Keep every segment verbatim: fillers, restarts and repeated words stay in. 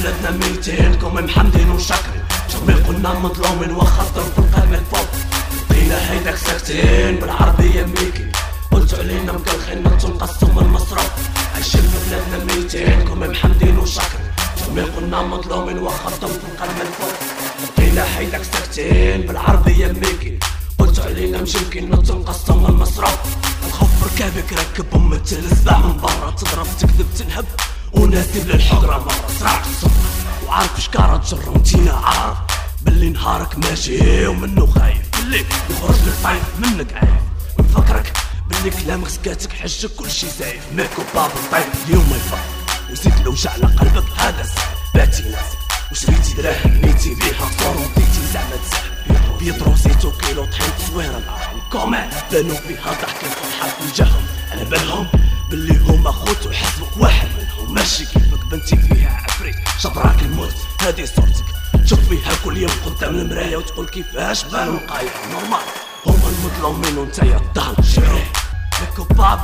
بلادنا ميتين كومي محمدين وشاكرين، جميع كنا مظلومين وخاطر في القلب الفوق، بقينا هيداك ساكتين بالعربية ميكي، قلتو علينا مكلخين نقسمو المصروف، عايشين في بلادنا ميتين كومي محمدين وشاكرين، جميع كنا مظلومين وخاطر في القلب الفوق، بقينا هيداك ساكتين بالعربية ميكي، قلتو علينا مش يمكن نقسمو المصروف، الخوف ركابك راكب ومثل السباع من برا، تضرب تكذب تنهب ونادي للحقرة مرة صراع الصبر، وعارف شكارة تجر وانتينا عارف باللي نهارك ماشي ومنو خايف، باللي يخرج للصيف منك عايف، ونفكرك باللي كلامك سكاتك حجك كلشي زايف، ماكو باب الطيب اليوم ما يفرق، وزيد الوجع على قلبك هذا السبب، باتي ناسك وشريتي دراهم نيتي بيها خسر وديتي زعما تسحب، بيضرو زيتو كيلو طحين تصوير الارض كومان بانو فيها ضحك الفرحة في وجههم، على بالهم باللي هما خوت وحسبك واحد منهم، ماشي كيفك بنتي فيها عفريت شطراك الموت، هادي صورتك تشوف فيها كل يوم قدام المراية وتقول كيفاش بانو نقايع نورمال، هما المظلومين ونتايا الضال شريه ماكو باب،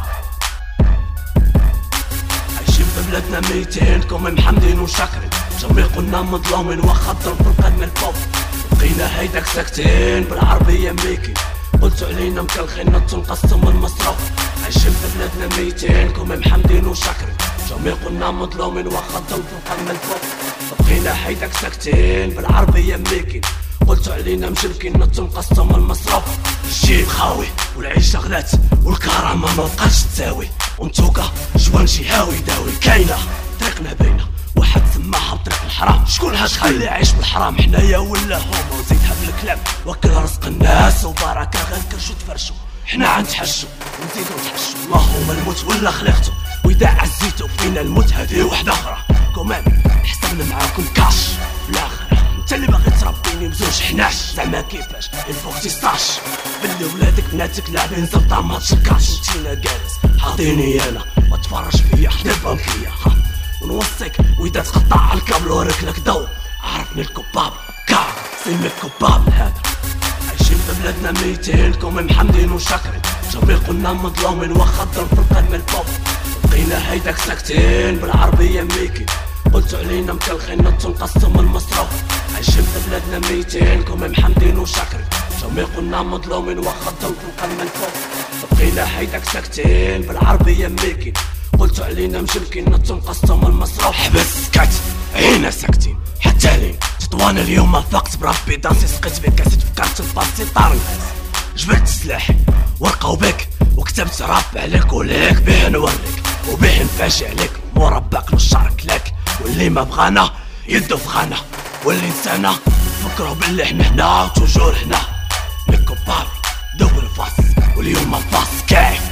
عايشين في بلادنا ميتين كومي محمدين وشاكرين، جميع كنا مظلومين وخاطر في القلب الفوق، بقينا هيداك ساكتين بالعربية ميكي، قلتو علينا مكلخين نقسمو المصروف، عايشين في بلادنا ميتين كومي محمدين وشاكرين، جميع كنا مظلومين وخاطر في القلب الفوق، بقينا هيداك ساكتين بالعربية ميكي، قلتو علينا مش يمكن نقسمو المصروف، الجيب خاوي والعيشة غلات والكرامة مبقاش تساوي، ونتوكا جوان شي هاوي داوي، كاينة طريقنا باينة واحد سماها بطريق الحرام، شكون هاش اللي عايش بالحرام حنايا ولا هما، وزيدها بالكلام وكل رزق الناس وبركة غير كرشو تفرشو، حنا عنتحشو ونزيدو نتحشو، اللهم الموت ولا خلقتو، واذا عزيتو فينا الموت هذه وحدة اخرى، كمان حسبنا معاكم كاش في الاخرة، انت اللي باغي تربيني بزوج حناش، زعما كيفاش الفوق تيستاش، باللي ولادك بناتك لاعبين زبطة ماتش الكاش، انتينا جالس حاضيني انا وتفرج فيا حدا بانكية، ونوصيك واذا تقطع الكابل وركلك ضو، عرفني الكباب كار سمي الكباب هذا، عايشين في بلادنا ميتين كومي محمدين وشاكرين، جميع كنا مظلومين وخاطر في القلب الفوق، بقينا هيداك ساكتين بالعربية ميكي، قلتو علينا مكلخين نقسمو المصروف، عايشين في بلادنا ميتين كومي محمدين وشاكرين، جميع كنا مظلومين وخاطر في القلب الفوق، بقينا هيداك ساكتين بالعربية ميكي، قلتو علينا مش يمكن نقسمو المصروف، حبس سكت عينا ساكتين حتى لين تطوانا اليوم ما فقت بربي داسي، سقيت بك كاسيت فكرت الباسي طار الناس، جبت سلاحي ورقة بك وكتبت راب عليك وليك بيه نوريك وبيه نفاشي عليك، مرباك نشارك لك، واللي ما بغانا يدو في خانة، واللي نسانا فكرو باللي حنا هنا وتوجور هنا، ميكو بار دوب الفاس واليوم الفاس كيف